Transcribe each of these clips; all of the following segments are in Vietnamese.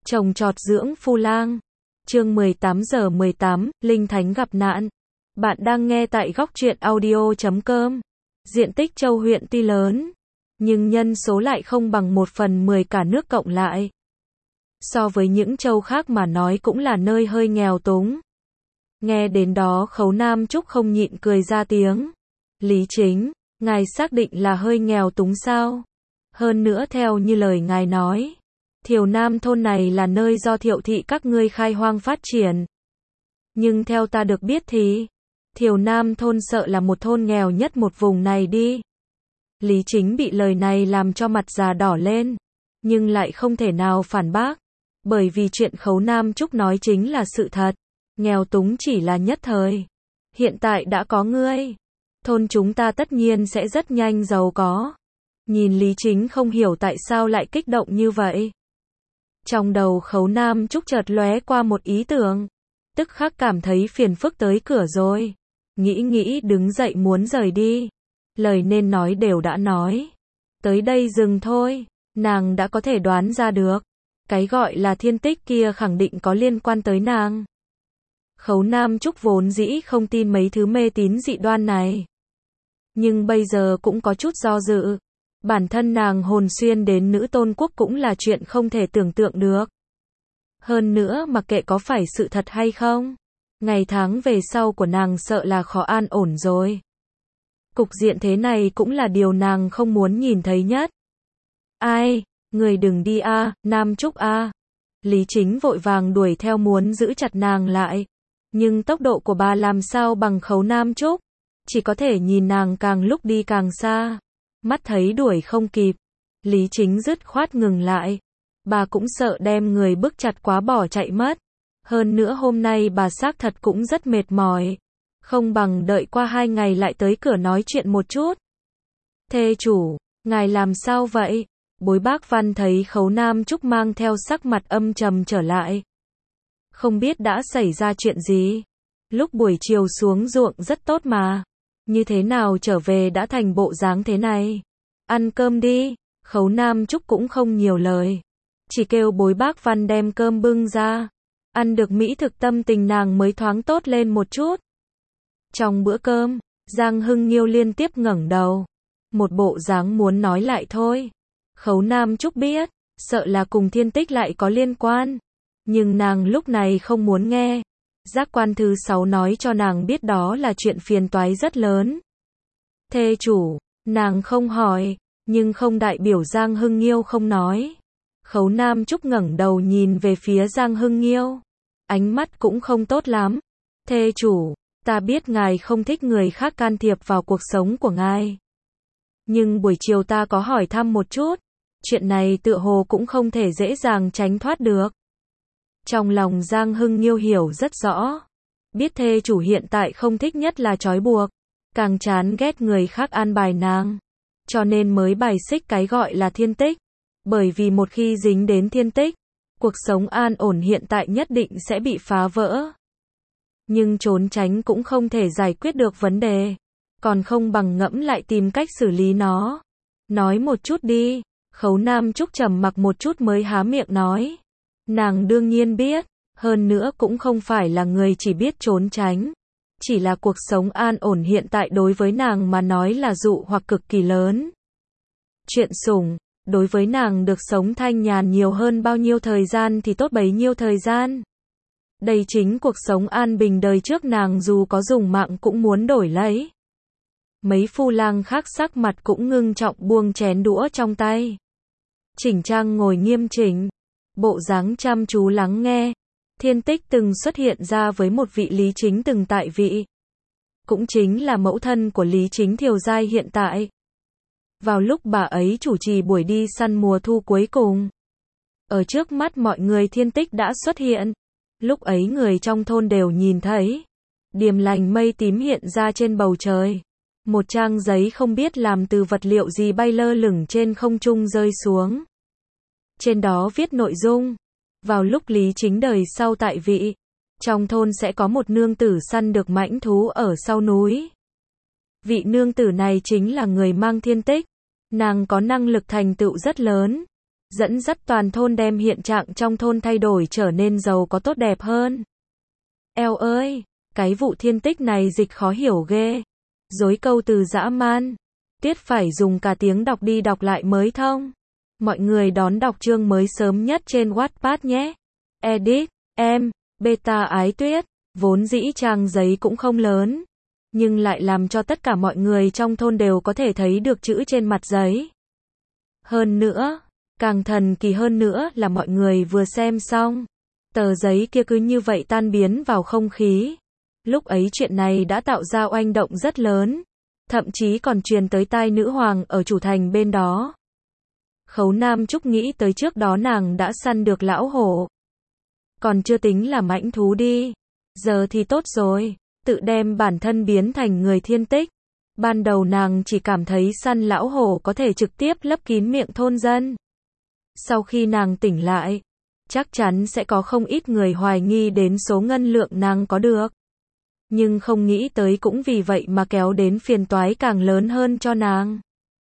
Trồng trọt dưỡng phu lang. Chương 18:18, Linh Thánh gặp nạn. Bạn đang nghe tại góc truyện audio.com. Diện tích châu huyện tuy lớn, nhưng nhân số lại không bằng 1/10 cả nước cộng lại. So với những châu khác mà nói cũng là nơi hơi nghèo túng. Nghe đến đó Khấu Nam Trúc không nhịn cười ra tiếng. Lý Chính, ngài xác định là hơi nghèo túng sao? Hơn nữa theo như lời ngài nói, Thiều Nam thôn này là nơi do Thiệu thị các ngươi khai hoang phát triển. Nhưng theo ta được biết thì, Thiều Nam thôn sợ là một thôn nghèo nhất một vùng này đi. Lý Chính bị lời này làm cho mặt già đỏ lên, nhưng lại không thể nào phản bác, bởi vì chuyện Khấu Nam Trúc nói chính là sự thật. Nghèo túng chỉ là nhất thời. Hiện tại đã có ngươi, thôn chúng ta tất nhiên sẽ rất nhanh giàu có. Nhìn Lý Chính không hiểu tại sao lại kích động như vậy. Trong đầu Khấu Nam Trúc chợt lóe qua một ý tưởng, tức khắc cảm thấy phiền phức tới cửa rồi. Nghĩ đứng dậy muốn rời đi. Lời nên nói đều đã nói. Tới đây dừng thôi, nàng đã có thể đoán ra được. Cái gọi là thiên tích kia khẳng định có liên quan tới nàng. Khấu Nam Trúc vốn dĩ không tin mấy thứ mê tín dị đoan này. Nhưng bây giờ cũng có chút do dự. Bản thân nàng hồn xuyên đến nữ tôn quốc cũng là chuyện không thể tưởng tượng được. Hơn nữa mặc kệ có phải sự thật hay không, ngày tháng về sau của nàng sợ là khó an ổn rồi. Cục diện thế này cũng là điều nàng không muốn nhìn thấy nhất. Ai, người đừng đi a, Nam Trúc a. Lý Chính vội vàng đuổi theo muốn giữ chặt nàng lại. Nhưng tốc độ của bà làm sao bằng Khấu Nam Trúc, chỉ có thể nhìn nàng càng lúc đi càng xa. Mắt thấy đuổi không kịp, Lý Chính dứt khoát ngừng lại. Bà cũng sợ đem người bức chặt quá bỏ chạy mất. Hơn nữa hôm nay bà xác thật cũng rất mệt mỏi. Không bằng đợi qua 2 ngày lại tới cửa nói chuyện một chút. Thê chủ, ngài làm sao vậy? Bối Bác Văn thấy Khấu Nam Trúc mang theo sắc mặt âm trầm trở lại. Không biết đã xảy ra chuyện gì. Lúc buổi chiều xuống ruộng rất tốt mà. Như thế nào trở về đã thành bộ dáng thế này? Ăn cơm đi. Khấu Nam Trúc cũng không nhiều lời, chỉ kêu Bối Bác Văn đem cơm bưng ra. Ăn được mỹ thực tâm tình nàng mới thoáng tốt lên một chút. Trong bữa cơm, Giang Hưng Nghiêu liên tiếp ngẩng đầu, một bộ dáng muốn nói lại thôi. Khấu Nam Trúc biết, sợ là cùng thiên tích lại có liên quan. Nhưng nàng lúc này không muốn nghe. Giác quan thứ 6 nói cho nàng biết đó là chuyện phiền toái rất lớn. Thê chủ, nàng không hỏi, nhưng không đại biểu Giang Hưng Nghiêu không nói. Khấu Nam Trúc ngẩng đầu nhìn về phía Giang Hưng Nghiêu. Ánh mắt cũng không tốt lắm. Thê chủ, ta biết ngài không thích người khác can thiệp vào cuộc sống của ngài. Nhưng buổi chiều ta có hỏi thăm một chút. Chuyện này tựa hồ cũng không thể dễ dàng tránh thoát được. Trong lòng Giang Hưng Nghiêu hiểu rất rõ. Biết thê chủ hiện tại không thích nhất là trói buộc. Càng chán ghét người khác an bài nàng. Cho nên mới bài xích cái gọi là thiên tích. Bởi vì một khi dính đến thiên tích, cuộc sống an ổn hiện tại nhất định sẽ bị phá vỡ. Nhưng trốn tránh cũng không thể giải quyết được vấn đề. Còn không bằng ngẫm lại tìm cách xử lý nó. Nói một chút đi. Khấu Nam Trúc trầm mặc một chút mới há miệng nói. Nàng đương nhiên biết, hơn nữa cũng không phải là người chỉ biết trốn tránh. Chỉ là cuộc sống an ổn hiện tại đối với nàng mà nói là dụ hoặc cực kỳ lớn. Chuyện sủng, đối với nàng được sống thanh nhàn nhiều hơn bao nhiêu thời gian thì tốt bấy nhiêu thời gian. Đây chính cuộc sống an bình đời trước nàng dù có dùng mạng cũng muốn đổi lấy. Mấy phu lang khác sắc mặt cũng ngưng trọng buông chén đũa trong tay. Chỉnh trang ngồi nghiêm chỉnh, bộ dáng chăm chú lắng nghe. Thiên tích từng xuất hiện ra với một vị Lý Chính từng tại vị. Cũng chính là mẫu thân của Lý Chính Thiều Giai hiện tại. Vào lúc bà ấy chủ trì buổi đi săn mùa thu cuối cùng, ở trước mắt mọi người thiên tích đã xuất hiện. Lúc ấy người trong thôn đều nhìn thấy. Điềm lành mây tím hiện ra trên bầu trời. Một trang giấy không biết làm từ vật liệu gì bay lơ lửng trên không trung rơi xuống. Trên đó viết nội dung. Vào lúc Lý Chính đời sau tại vị, trong thôn sẽ có một nương tử săn được mãnh thú ở sau núi. Vị nương tử này chính là người mang thiên tích. Nàng có năng lực thành tựu rất lớn. dẫn dắt toàn thôn đem hiện trạng trong thôn thay đổi trở nên giàu có tốt đẹp hơn. Eo ơi, cái vụ thiên tích này dịch khó hiểu ghê. Dối câu từ dã man. Tiết phải dùng cả tiếng đọc đi đọc lại mới thông. Mọi người đón đọc chương mới sớm nhất trên Wattpad nhé. Edit, em, beta ái tuyết. Vốn dĩ trang giấy cũng không lớn, nhưng lại làm cho tất cả mọi người trong thôn đều có thể thấy được chữ trên mặt giấy. Hơn nữa, càng thần kỳ hơn nữa là mọi người vừa xem xong, tờ giấy kia cứ như vậy tan biến vào không khí. Lúc ấy chuyện này đã tạo ra oanh động rất lớn, thậm chí còn truyền tới tai nữ hoàng ở chủ thành bên đó. Khấu Nam Trúc nghĩ tới trước đó nàng đã săn được lão hổ. Còn chưa tính là mãnh thú đi. Giờ thì tốt rồi, tự đem bản thân biến thành người thiên tích. Ban đầu nàng chỉ cảm thấy săn lão hổ có thể trực tiếp lấp kín miệng thôn dân. Sau khi nàng tỉnh lại, chắc chắn sẽ có không ít người hoài nghi đến số ngân lượng nàng có được. Nhưng không nghĩ tới cũng vì vậy mà kéo đến phiền toái càng lớn hơn cho nàng.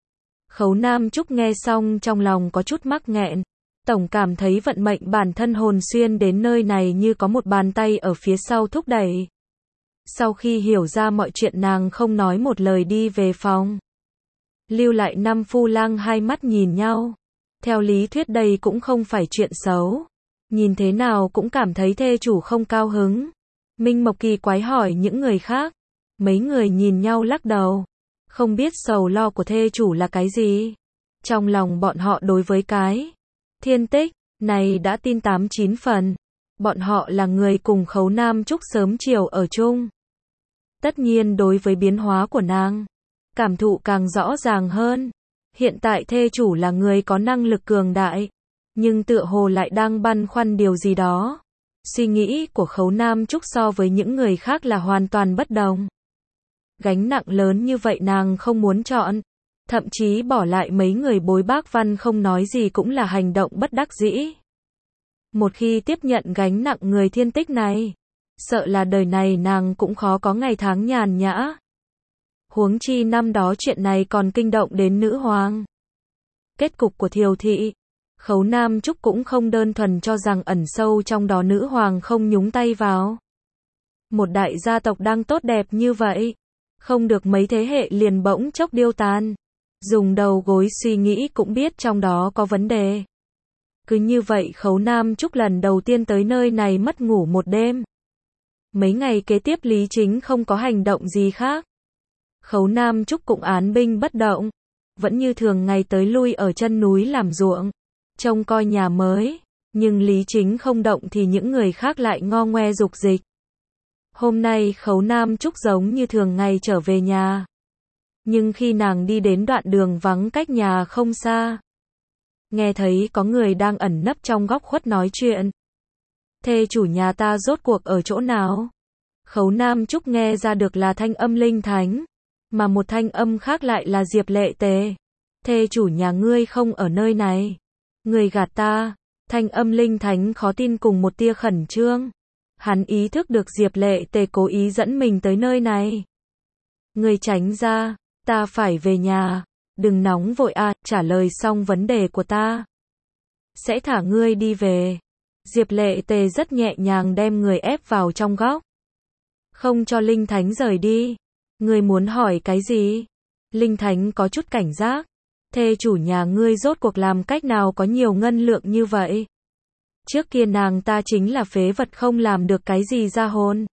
Khấu Nam Trúc nghe xong trong lòng có chút mắc nghẹn. Tổng cảm thấy vận mệnh bản thân hồn xuyên đến nơi này như có một bàn tay ở phía sau thúc đẩy. Sau khi hiểu ra mọi chuyện nàng không nói một lời đi về phòng. Lưu lại năm phu lang hai mắt nhìn nhau. Theo lý thuyết đây cũng không phải chuyện xấu. Nhìn thế nào cũng cảm thấy thê chủ không cao hứng. Minh Mộc kỳ quái hỏi những người khác. Mấy người nhìn nhau lắc đầu. Không biết sầu lo của thê chủ là cái gì. Trong lòng bọn họ đối với cái thiên tích này đã tin 8-9 phần. Bọn họ là người cùng Khấu Nam Trúc sớm chiều ở chung. Tất nhiên đối với biến hóa của nàng, cảm thụ càng rõ ràng hơn. Hiện tại thê chủ là người có năng lực cường đại, nhưng tựa hồ lại đang băn khoăn điều gì đó. Suy nghĩ của Khấu Nam Trúc so với những người khác là hoàn toàn bất đồng. Gánh nặng lớn như vậy nàng không muốn chọn. Thậm chí bỏ lại mấy người bối bác văn không nói gì cũng là hành động bất đắc dĩ. Một khi tiếp nhận gánh nặng người thiên tích này, sợ là đời này nàng cũng khó có ngày tháng nhàn nhã. Huống chi năm đó chuyện này còn kinh động đến nữ hoàng. Kết cục của Thiều thị, Khấu Nam Trúc cũng không đơn thuần cho rằng ẩn sâu trong đó nữ hoàng không nhúng tay vào. Một đại gia tộc đang tốt đẹp như vậy, không được mấy thế hệ liền bỗng chốc điêu tàn. Dùng đầu gối suy nghĩ cũng biết trong đó có vấn đề. Cứ như vậy Khấu Nam Trúc lần đầu tiên tới nơi này mất ngủ một đêm. Mấy ngày kế tiếp Lý Chính không có hành động gì khác. Khấu Nam Trúc cũng án binh bất động. Vẫn như thường ngày tới lui ở chân núi làm ruộng. Trông coi nhà mới. Nhưng Lý Chính không động thì những người khác lại ngo ngoe dục dịch. Hôm nay Khấu Nam Trúc giống như thường ngày trở về nhà. Nhưng khi nàng đi đến đoạn đường vắng cách nhà không xa, nghe thấy có người đang ẩn nấp trong góc khuất nói chuyện. Thê chủ nhà ta rốt cuộc ở chỗ nào? Khấu Nam Trúc nghe ra được là thanh âm Linh Thánh, mà một thanh âm khác lại là Diệp Lệ Tề. Thê chủ nhà ngươi không ở nơi này. Ngươi gạt ta. Thanh âm Linh Thánh khó tin cùng một tia khẩn trương. Hắn ý thức được Diệp Lệ Tề cố ý dẫn mình tới nơi này. Ngươi tránh ra. Ta phải về nhà. Đừng nóng vội trả lời xong vấn đề của ta. Sẽ thả ngươi đi về. Diệp Lệ Tề rất nhẹ nhàng đem người ép vào trong góc. Không cho Linh Thánh rời đi. Ngươi muốn hỏi cái gì? Linh Thánh có chút cảnh giác. Thê chủ nhà ngươi rốt cuộc làm cách nào có nhiều ngân lượng như vậy? Trước kia nàng ta chính là phế vật không làm được cái gì ra hồn.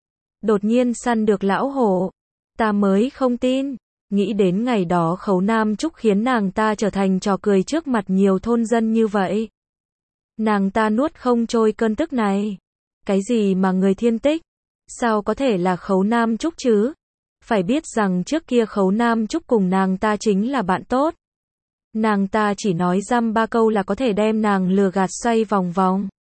Đột nhiên săn được lão hổ. Ta mới không tin. Nghĩ đến ngày đó Khấu Nam Trúc khiến nàng ta trở thành trò cười trước mặt nhiều thôn dân như vậy. Nàng ta nuốt không trôi cơn tức này. Cái gì mà người thiên tích? Sao có thể là Khấu Nam Trúc chứ? Phải biết rằng trước kia Khấu Nam Trúc cùng nàng ta chính là bạn tốt. Nàng ta chỉ nói dăm ba câu là có thể đem nàng lừa gạt xoay vòng vòng.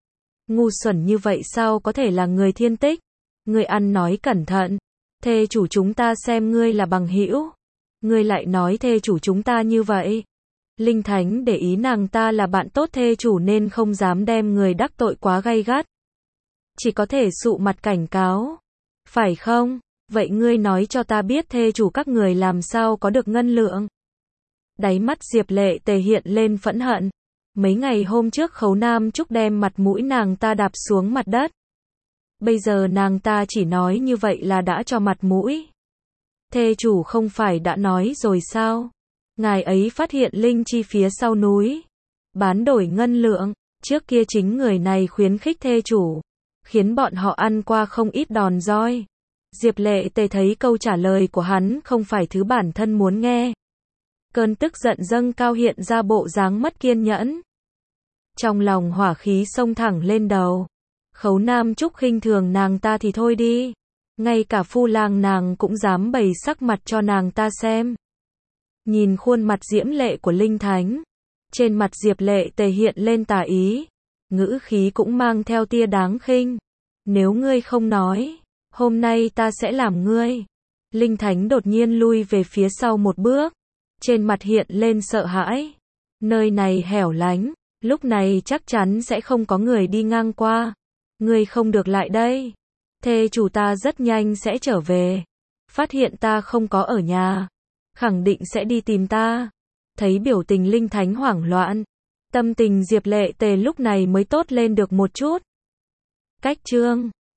Ngu xuẩn như vậy sao có thể là người thiên tích? Ngươi ăn nói cẩn thận. Thê chủ chúng ta xem ngươi là bằng hữu. Ngươi lại nói thê chủ chúng ta như vậy. Linh Thánh để ý nàng ta là bạn tốt thê chủ nên không dám đem người đắc tội quá gay gắt. Chỉ có thể sụ mặt cảnh cáo. Phải không? Vậy ngươi nói cho ta biết thê chủ các người làm sao có được ngân lượng. Đáy mắt Diệp Lệ Tề hiện lên phẫn hận. Mấy ngày hôm trước Khấu Nam Trúc đem mặt mũi nàng ta đạp xuống mặt đất. Bây giờ nàng ta chỉ nói như vậy là đã cho mặt mũi. Thê chủ không phải đã nói rồi sao? Ngài ấy phát hiện linh chi phía sau núi, bán đổi ngân lượng, trước kia chính người này khuyến khích thê chủ, khiến bọn họ ăn qua không ít đòn roi. Diệp Lệ Tề thấy câu trả lời của hắn không phải thứ bản thân muốn nghe. Cơn tức giận dâng cao hiện ra bộ dáng mất kiên nhẫn. Trong lòng hỏa khí xông thẳng lên đầu. Khấu Nam Trúc khinh thường nàng ta thì thôi đi. Ngay cả phu lang nàng cũng dám bày sắc mặt cho nàng ta xem. Nhìn khuôn mặt diễm lệ của Linh Thánh. Trên mặt Diệp Lệ Tề hiện lên tà ý. Ngữ khí cũng mang theo tia đáng khinh. Nếu ngươi không nói, hôm nay ta sẽ làm ngươi. Linh Thánh đột nhiên lui về phía sau một bước. Trên mặt hiện lên sợ hãi. Nơi này hẻo lánh, lúc này chắc chắn sẽ không có người đi ngang qua. Ngươi không được lại đây. Thê chủ ta rất nhanh sẽ trở về. Phát hiện ta không có ở nhà, khẳng định sẽ đi tìm ta. Thấy biểu tình Linh Thánh hoảng loạn, tâm tình Diệp Lệ Tề lúc này mới tốt lên được một chút. Cách chương